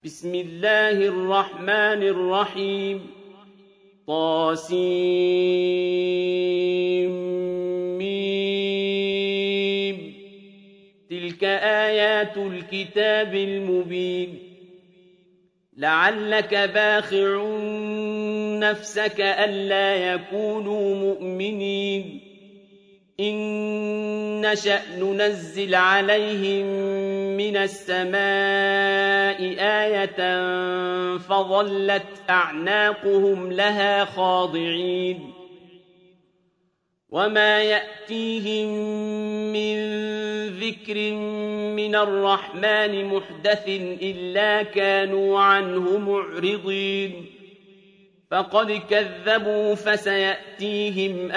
بسم الله الرحمن الرحيم طاسيم تلك آيات الكتاب المبين لعلك باخع نفسك ألا يكونوا مؤمنين إن نشأ ننزل عليهم من السماء آية فظلت أعناقهم لها خاضعين وما يأتيهم من ذكر من الرحمن محدث إلا كانوا عنه معرضين فقد كذبوا فسيأتيهم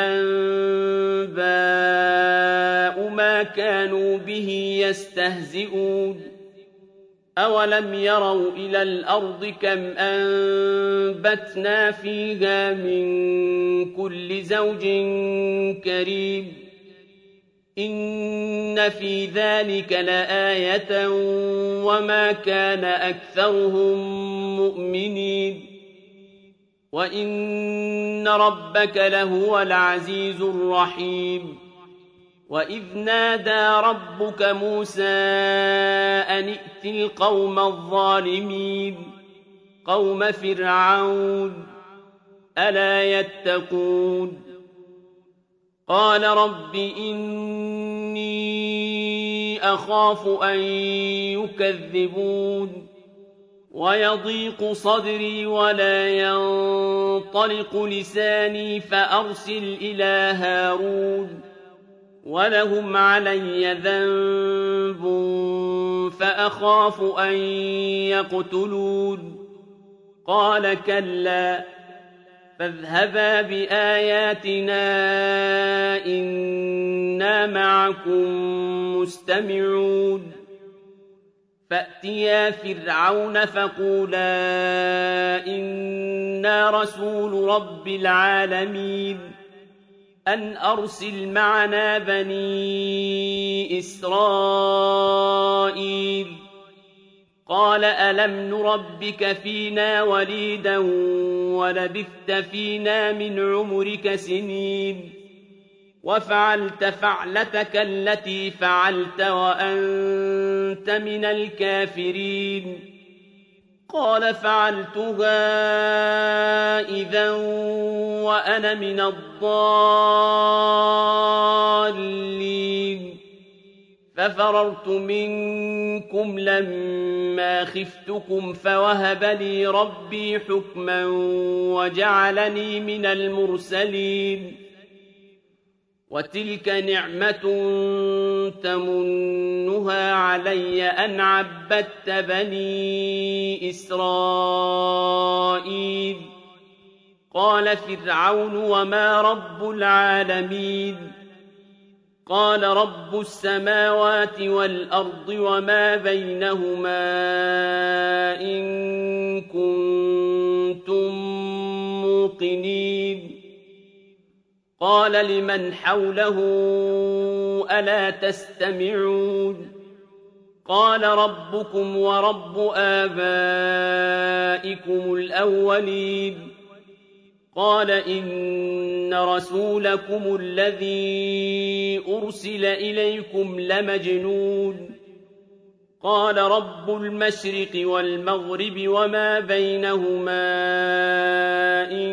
أنباء ما كانوا به يستهزئون أولم يروا إلى الأرض كم أنبتنا فيها من كل زوج كريم إن في ذلك لآية وما كان أكثرهم مؤمنين وَإِنَّ رَبَّكَ لَهُوَ الْعَزِيزُ الرَّحِيمُ وَإِذْ نَادَى رَبُّكَ مُوسَىٰ أَنِ ائْتِ الْقَوْمَ الظَّالِمِينَ قَوْمَ فِرْعَوْنَ أَلَا يَتَّقُونَ قَالَ رَبِّ إِنِّي أَخَافُ أَن يُكَذِّبُونِ ويضيق صدري ولا ينطلق لساني فأرسل إلى هارون ولهم علي ذنب فأخاف أن يقتلون قال كلا فاذهبا بآياتنا إنا معكم مستمعون فأتيا فرعون فقولا إنا رسول رب العالمين أن أرسل معنا بني إسرائيل قال ألم نربك فينا وليدا ولبثت فينا من عمرك سنين وفعلت فعلتك التي فعلت وأنت من الكافرين قال فعلتها إذا وأنا من الضالين ففررت منكم لما خفتكم فوهب لي ربي حكما وجعلني من المرسلين وتلك نعمة تمنها علي أن عبدت بني إسرائيل قال فرعون وما رب العالمين قال رب السماوات والأرض وما بينهما إن كنتم موقنين قال لمن حوله ألا تستمعون قال ربكم ورب آبائكم الأولين قال إن رسولكم الذي أرسل إليكم لمجنون قال رب المشرق والمغرب وما بينهما إن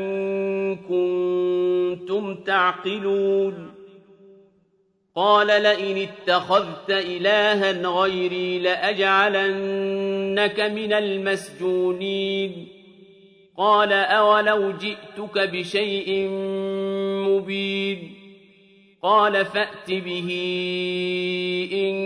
كنتم تعقلون قال لئن اتخذت إلها غيري لأجعلنك من المسجونين قال أولو جئتك بشيء مبين قال فأت به إن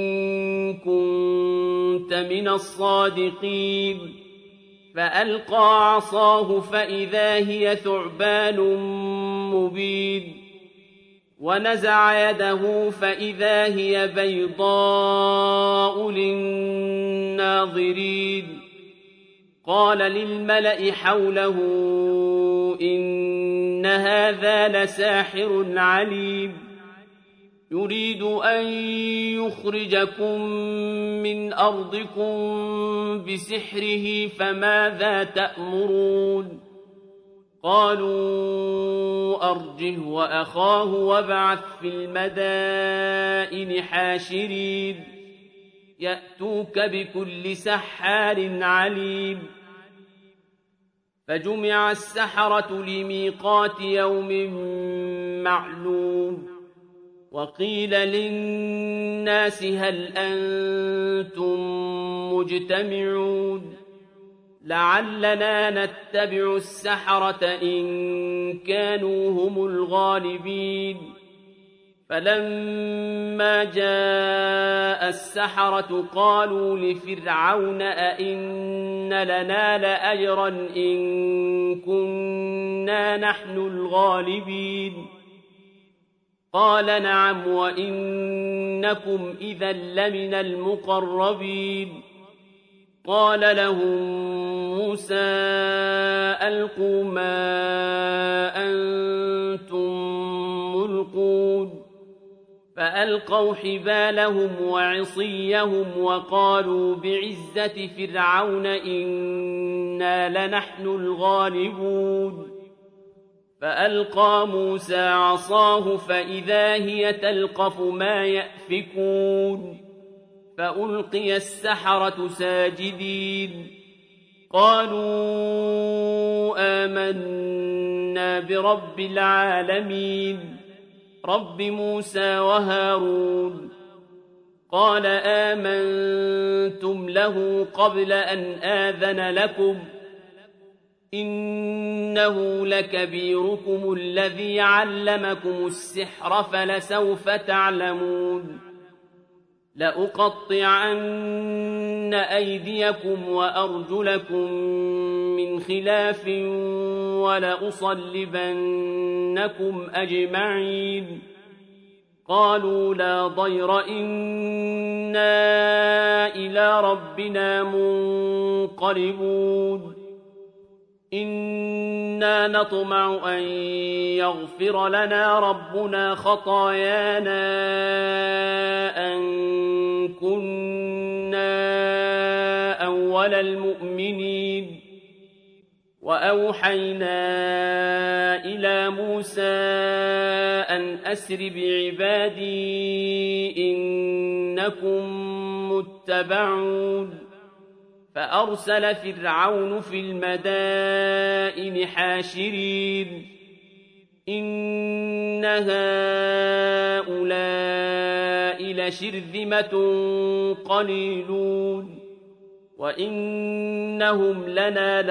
كنت من الصادقين فألقى عصاه فإذا هي ثعبان مبين ونزع يده فإذا هي بيضاء للناظرين قال للملأ حوله إن هذا لساحر عليم يريد أن يخرجكم من أرضكم بسحره فماذا تأمرون قالوا أرجه وأخاه وابعث في المدائن حاشرين يأتوك بكل سحار عليم فجمع السحرة لميقات يوم معلوم وقيل للناس هل أنتم مجتمعون لعلنا نتبع السحرة إن كانوا هم الغالبين فلما جاء السحرة قالوا لفرعون أئن لنا لأجرا إن كنا نحن الغالبين قال نعم وإنكم إذا لمن المقربين قال لهم موسى ألقوا ما أنتم ملقون فألقوا حبالهم وعصيهم وقالوا بعزة فرعون إنا لنحن الغالبون فألقى موسى عصاه فإذا هي تلقف ما يأفكون فألقي السحرة ساجدين قالوا آمنا برب العالمين رب موسى وهارون قال آمنتم له قبل أن آذن لكم إنه لكبيركم الذي علمكم السحر فلسوف تعلمون لأقطعن أيديكم وأرجلكم من خلاف ولأصلبنكم أجمعين قالوا لا ضير إنا إلى ربنا منقلبون إنا نطمع أن يغفر لنا ربنا خطايانا أن كنا أول المؤمنين وأوحينا إلى موسى أن أسر بعبادي إنكم متبعون فأرسل فرعون في المدائن حاشرين إن هؤلاء لشرذمة قليلون وإنهم لنا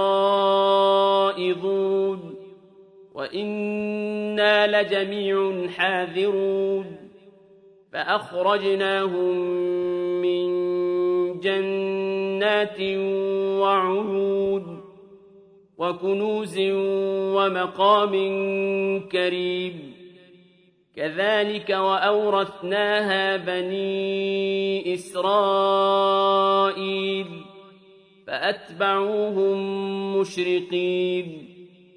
لغائظون وإنا لجميع حاذرون فأخرجناهم من جنات وعيون وكنوز ومقام كريم كذلك وأورثناها بني إسرائيل فأتبعوهم مشرقين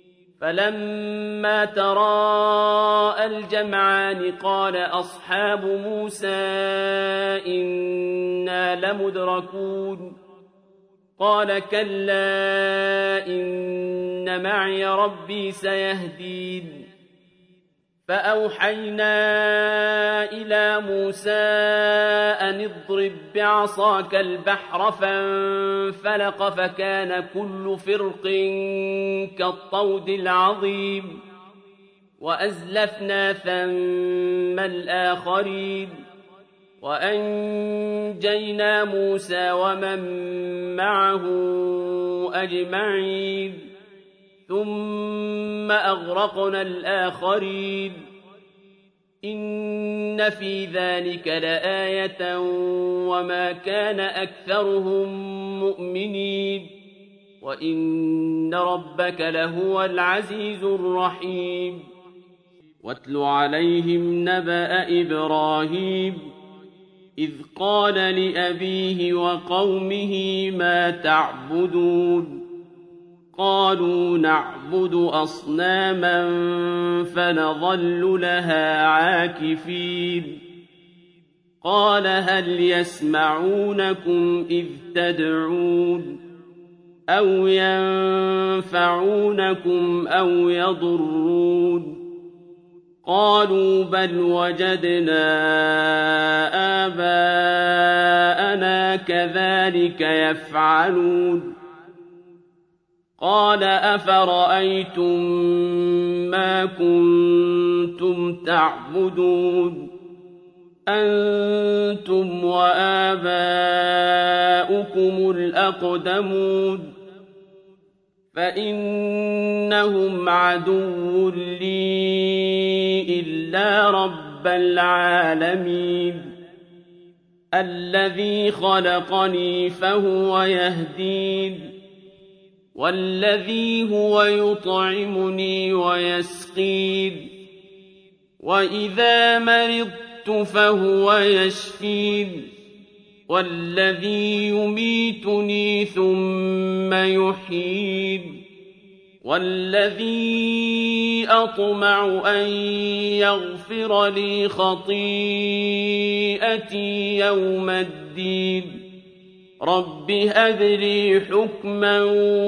فلما تراءى الجمعان قال أصحاب موسى إنا لمدركون قال كلا إن معي ربي سيهدين فأوحينا إلى موسى أن اضرب بعصاك البحر فانفلق فكان كل فرق كالطود العظيم وأزلفنا ثم الآخرين وأنجينا موسى ومن معه أجمعين ثم أغرقنا الآخرين إن في ذلك لآية وما كان أكثرهم مؤمنين وإن ربك لهو العزيز الرحيم واتل عليهم نبأ إبراهيم إذ قال لأبيه وقومه ما تعبدون قالوا نعبد أصناما فنظل لها عاكفين قال هل يسمعونكم إذ تدعون أو ينفعونكم أو يضرون قالوا بل وجدنا آباءنا كذلك يفعلون قال أفرأيتم ما كنتم تعبدون أنتم وآباؤكم الأقدمون فإنهم عدو لي إلا رب العالمين الذي خلقني فهو يهدين والذي هو يطعمني ويسقين وإذا مرضت فهو يشفين والذي يميتني ثم يحيين والذي أطمع أن يغفر لي خطيئتي يوم الدين رب هب لي حكما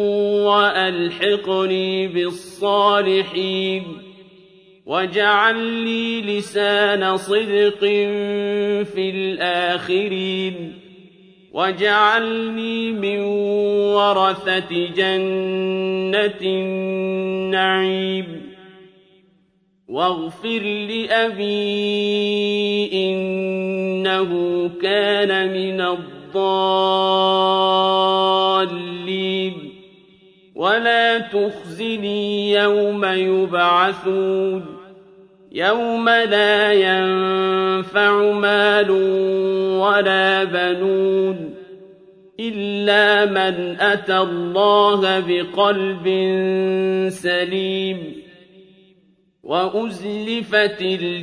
وألحقني بالصالحين واجعل لي لسان صدق في الآخرين واجعلني من ورثة جنة النعيم واغفر لأبي إنه كان من الضالين ولا تخزني يوم يبعثون يوم لا ينفع مال ولا بنون إلا من أتى الله بقلب سليم وأزلفت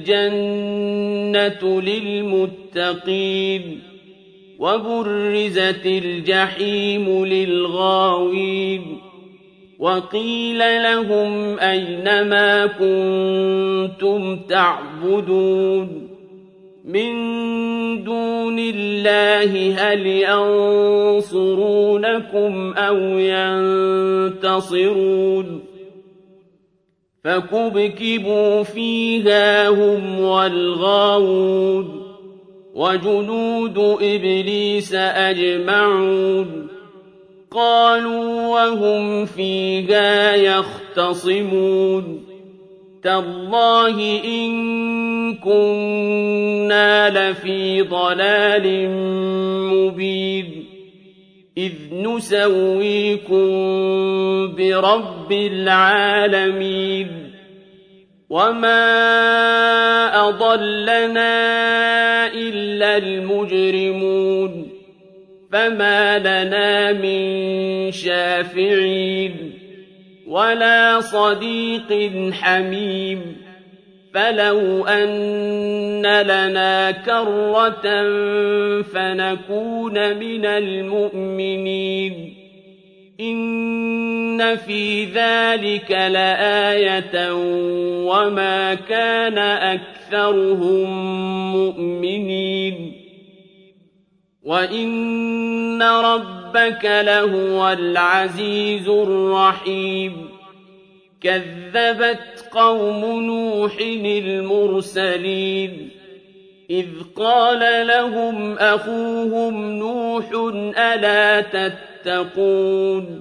الجنة للمتقين وبرزت الجحيم للغاوين وقيل لهم أين ما كنتم تعبدون من دون الله هل ينصرونكم أو ينتصرون فكبكبوا فيها هم والغاوون وجنود إبليس أجمعون قالوا وهم فيها يختصمون تالله إن كنا لفي ضلال مبين إذ نسويكم برب العالمين وما أضلنا إلا المجرمون فما لنا من شافعين ولا صديق حميم فلو أن لنا كرة فنكون من المؤمنين إن في ذلك لآية وما كان أكثرهم مؤمنين وإن ربك لهو العزيز الرحيم كذبت قوم نوح المرسلين إذ قال لهم أخوهم نوح ألا تتقون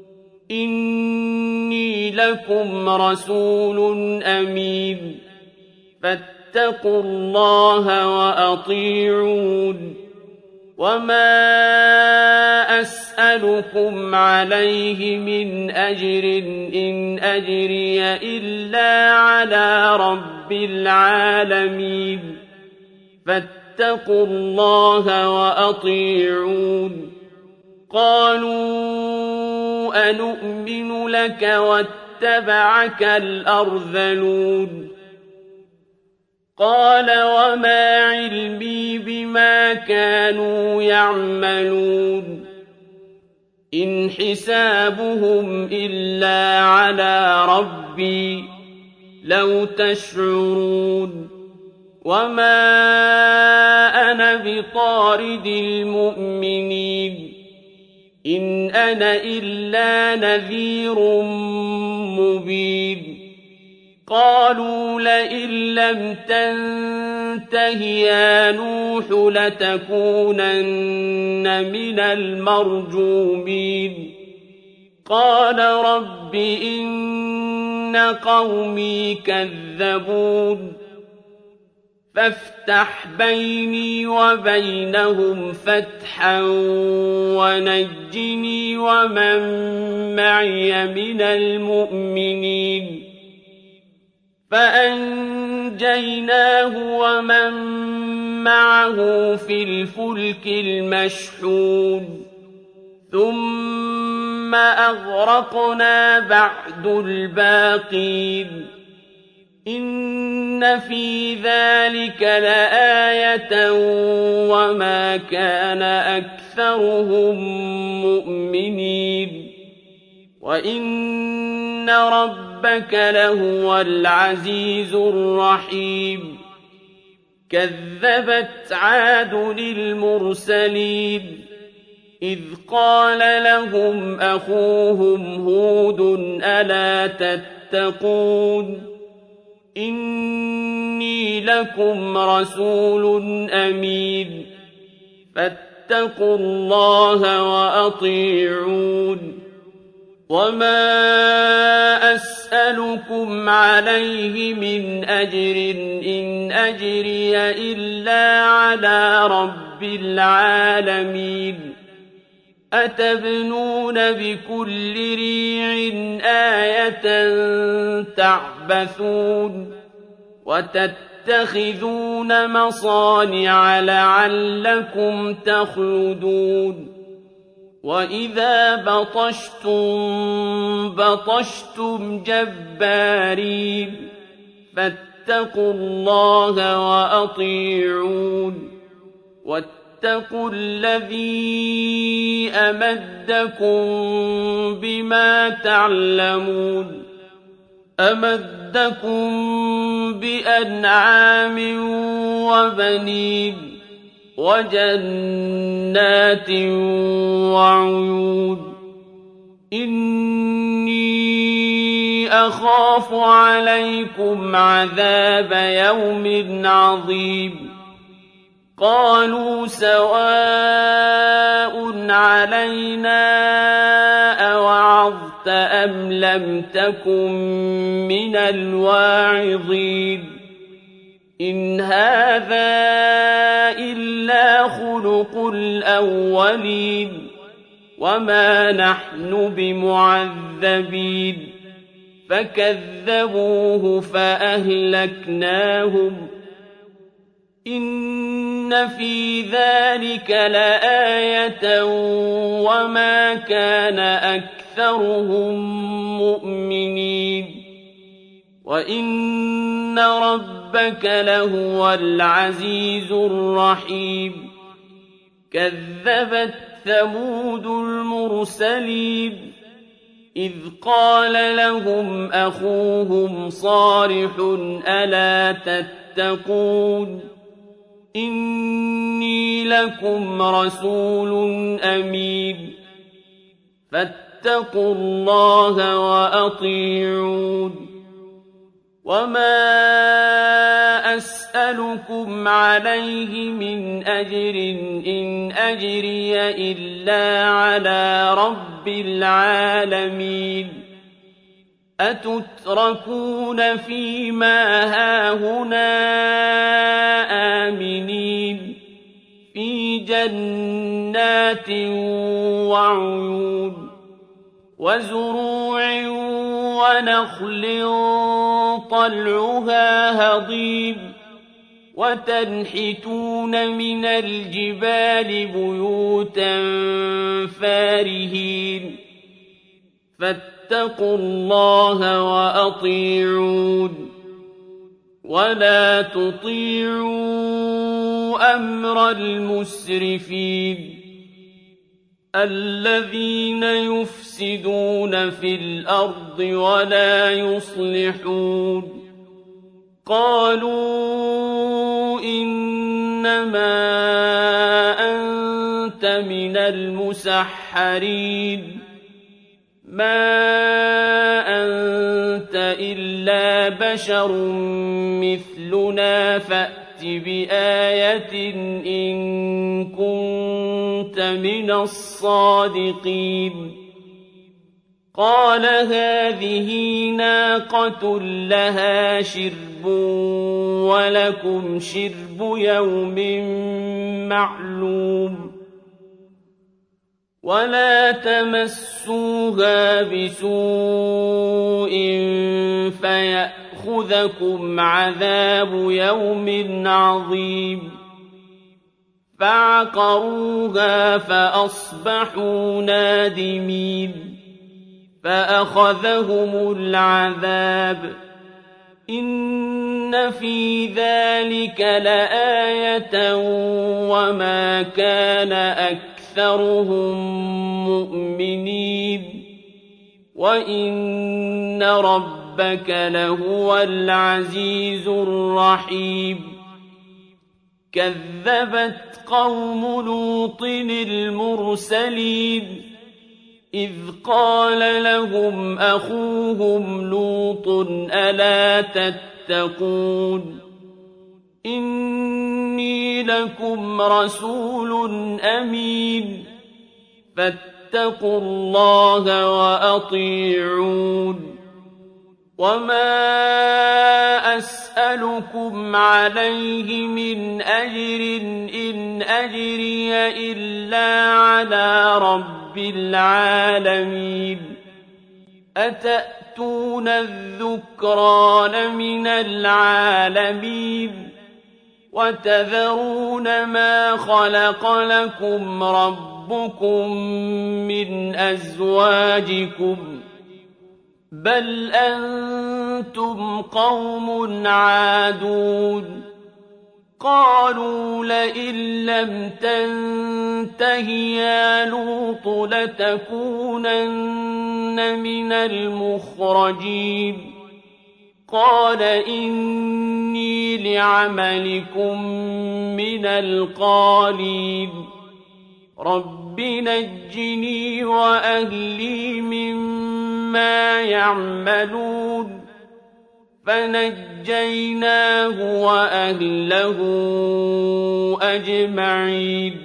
إني لكم رسول أمين فاتقوا الله وأطيعون وما أسألكم عليه من أجر إن أجري إلا على رب العالمين فاتقوا الله وأطيعون قالوا أنؤمن لك واتبعك الأرذلون قال وما علمي بما كانوا يعملون إن حسابهم إلا على ربي لو تشعرون وما أنا بطارد المؤمنين إن أنا إلا نذير مبين قالوا لئن لم تنته يا نوح لتكونن من المرجومين قال رب إن قومي كذبون فافتح بيني وبينهم فتحا ونجني ومن معي من المؤمنين فأنجيناه ومن معه في الفلك المشحون ثم أغرقنا بعد الباقين إن في ذلك لآية وما كان أكثرهم مؤمنين وإن ربك لهو العزيز الرحيم كذبت عاد المرسلين إذ قال لهم أخوهم هود ألا تتقون إني لكم رسول أمين فاتقوا الله وأطيعون وما أسألكم عليه من أجر إن أجري إلا على رب العالمين أتبنون بكل ريع آية تعبثون وتتخذون مصانع لعلكم تخلدون وإذا بطشتم جبارين فاتقوا الله وأطيعون واتقوا الذي أمدكم بما تعلمون أمدكم بأنعام وبنين وجنات وعيون إني أخاف عليكم عذاب يوم عظيم قالوا سواء علينا أوعظت أم لم تكن من الواعظين إن هذا إلا خلق الأولين وما نحن بمعذبين فكذبوه فأهلكناهم إن في ذلك لآية وما كان أكثرهم مؤمنين وإن ربك لهو العزيز الرحيم كذبت ثمود المرسلين إذ قال لهم أخوهم صالح ألا تتقون إني لكم رسول أمين فاتقوا الله وأطيعون وما أسألكم عليه من أجر إن أجري إلا على رب العالمين أتتركون فيما هاهنا آمنين في جنات وعيون وزروع ونخل طلعها هضيم وتنحتون من الجبال بيوتا فارهين فاتقوا الله وأطيعون ولا تطيعوا أمر المسرفين الذين يفسدون في الأرض ولا يصلحون قالوا إنما أنت من المسحرين ما أنت إلا بشر مثلنا فأت بآية إن كنت من الصادقين قال هذه ناقة لها شرب ولكم شرب يوم معلوم ولا تمسوها بسوء فيأخذكم عذاب يوم عظيم فعقروها فأصبحوا نادمين فأخذهم العذاب إن في ذلك لآية وما كان أكثرهم مؤمنين وإن ربك لهو العزيز الرحيم كذبت قوم لوط المرسلين إذ قال لهم أخوهم لوط ألا تتقون إني لكم رسول أمين فاتقوا الله وأطيعون وما أسألكم عليه من أجر إن أجري إلا على رب العالمين أتأتون الذكران من العالمين وتذرون ما خلق لكم ربكم من أزواجكم بل أنتم قوم عادون قالوا لئن لم تنته يا لوط لتكونن من المخرجين قال إني لعملكم من القالين رب نجني وأهلي مما يعملون فنجيناه وأهله أجمعين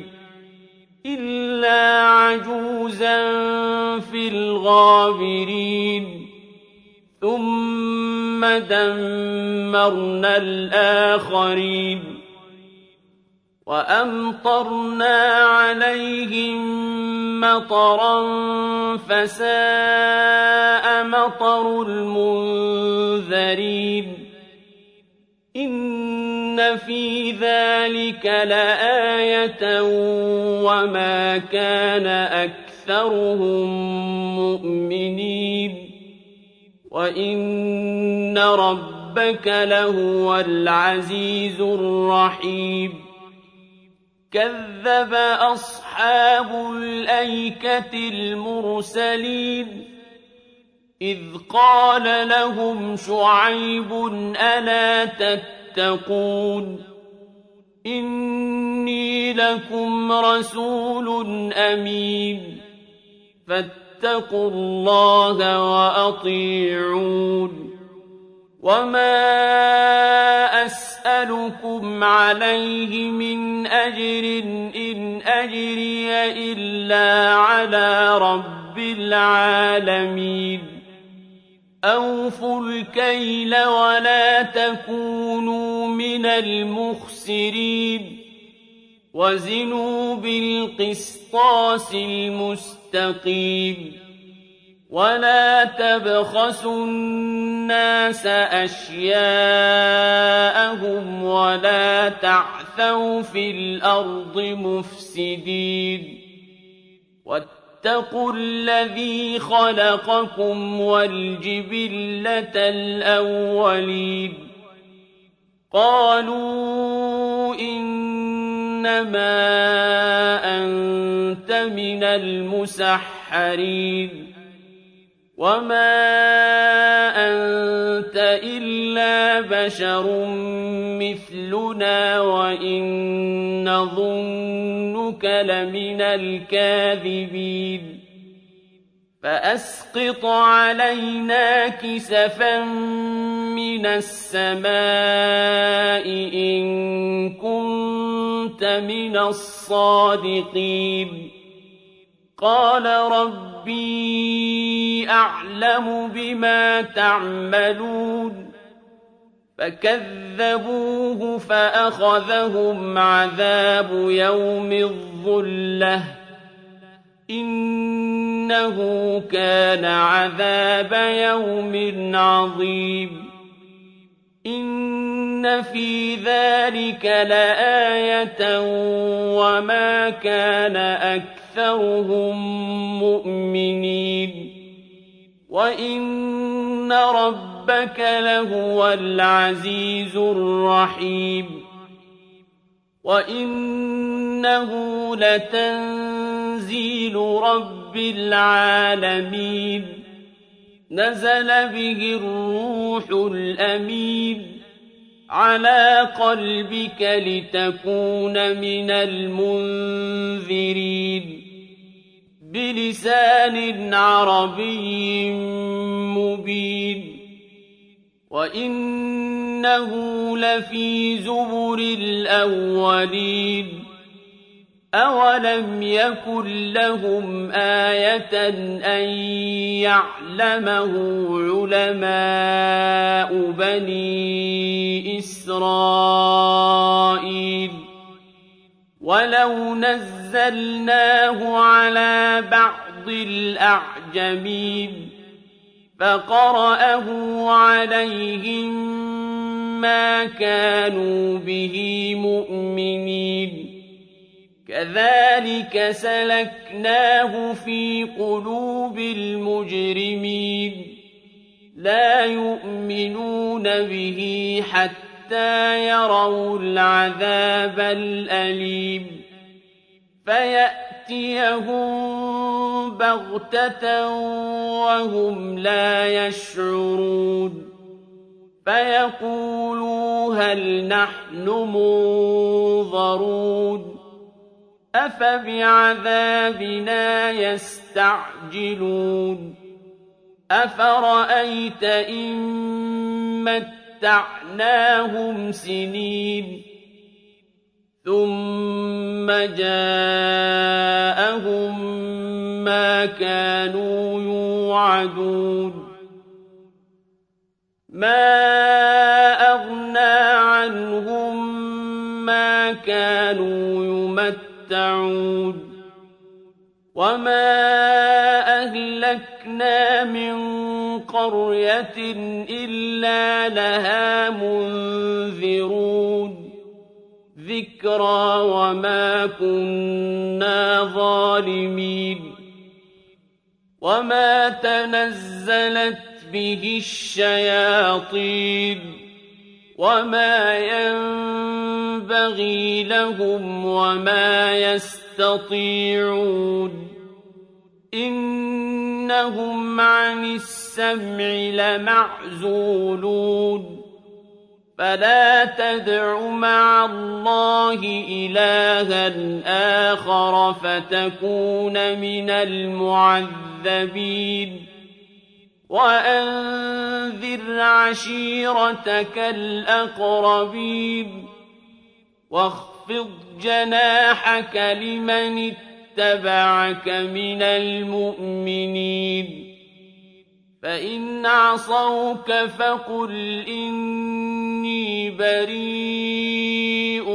إلا عجوزا في الغابرين ثم دمرنا الآخرين وأمطرنا عليهم مطرا فساء مطر المنذرين إن في ذلك لآية وما كان أكثرهم مؤمنين وإن ربك لهو العزيز الرحيم كذب أصحاب الأيكة المرسلين إذ قال لهم شعيب ألا تتقون إني لكم رسول أمين فاتقوا الله وأطيعون وما أسألكم عليه من أجر إن أجري إلا على رب العالمين أوفوا الكيل ولا تكونوا من المخسرين وزنوا بالقسطاس المستقيم ولا تبخسوا الناس أشياءهم ولا تعثوا في الأرض مفسدين واتقوا الذي خلقكم والجبلة الأولين قالوا إن إنما أنت من المسحرين وما أنت إلا بشر مثلنا وإن نظنك لمن الكاذبين فأسقط علينا كسفا من السماء إن كنت من الصادقين قال ربي أعلم بما تعملون فكذبوه فأخذهم عذاب يوم الظلة إنه كان عذاب يوم عظيم إن في ذلك لآية وما كان أكثرهم مؤمنين وإن ربك لهو العزيز الرحيم وإنه لتنزيل رب العالمين نزل به الروح الأمين على قلبك لتكون من المنذرين بلسان عربي مبين وإنه لفي زبر الأولين أولم يكن لهم آية أن يعلمه علماء بني إسرائيل ولو نزلناه على بعض الأعجمين فقرأه عليهم ما كانوا به مؤمنين كذلك سلكناه في قلوب المجرمين لا يؤمنون به حتى يروا العذاب الأليم فيأتيهم بغتة وهم لا يشعرون فيقولوا هل نحن منظرون أفبعذابنا يستعجلون أفرأيت إن متعناهم سنين ثم جاءهم ما كانوا يوعدون ما أغنى عنهم ما كانوا يمتعون وما أهلكنا من قرية إلا لها منذرون ذكرى وما كنا ظالمين وما تنزلت به الشياطين وما ينبغي لهم وما يستطيعون إنهم عن السمع لمعزولون فلا تدع مع الله إلها آخر فتكون من المعذبين وأنذر عشيرتك الأقربين واخفض جناحك لمن اتبعك من المؤمنين فإن عصوك فقل إني بريء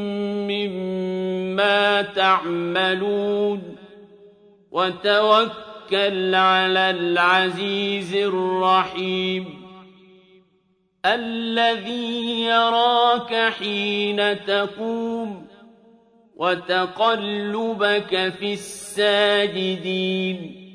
مما تعملون وتوكل على العزيز الرحيم الذي يراك حين تقوم وتقلبك في الساجدين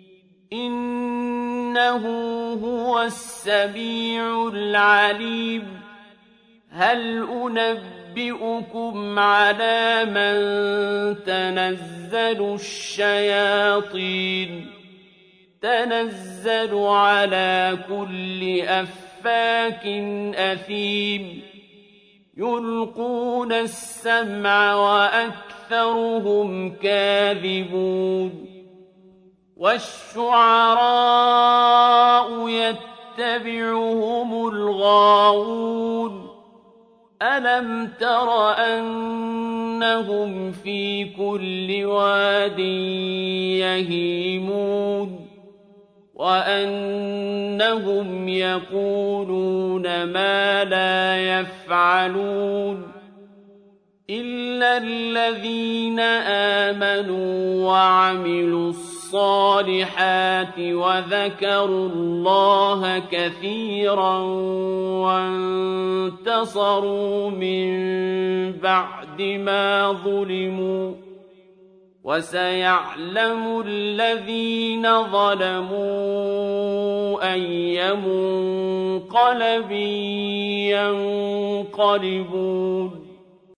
إنه هو السميع العليم هل أُنَبِّئُكُمْ عَلَىٰ مَن تَنَزَّلُ الشَّيَاطِينُ تَنَزَّلُ عَلَىٰ كُلِّ أَفَّاكٍ أَثِيمٍ يُلْقُونَ السَّمْعَ وَأَكْثَرُهُمْ كَاذِبُونَ وَالشُّعَرَاءُ يَتَّبِعُهُمُ الْغَاوُونَ أَلَمْ تَرَ أَنَّهُمْ فِي كُلِّ وَادٍ يَهِيمُونَ وَأَنَّهُمْ يَقُولُونَ مَا لَا يَفْعَلُونَ إِلَّا الَّذِينَ آمَنُوا وَعَمِلُوا الصَّالِحَاتِ وَذَكَرُوا اللَّهَ كَثِيرًا وَانتَصَرُوا مِن بَعْدِ مَا ظُلِمُوا ۗ وَسَيَعْلَمُ الَّذِينَ ظَلَمُوا أَيَّ مُنقَلَبٍ يَنقَلِبُونَ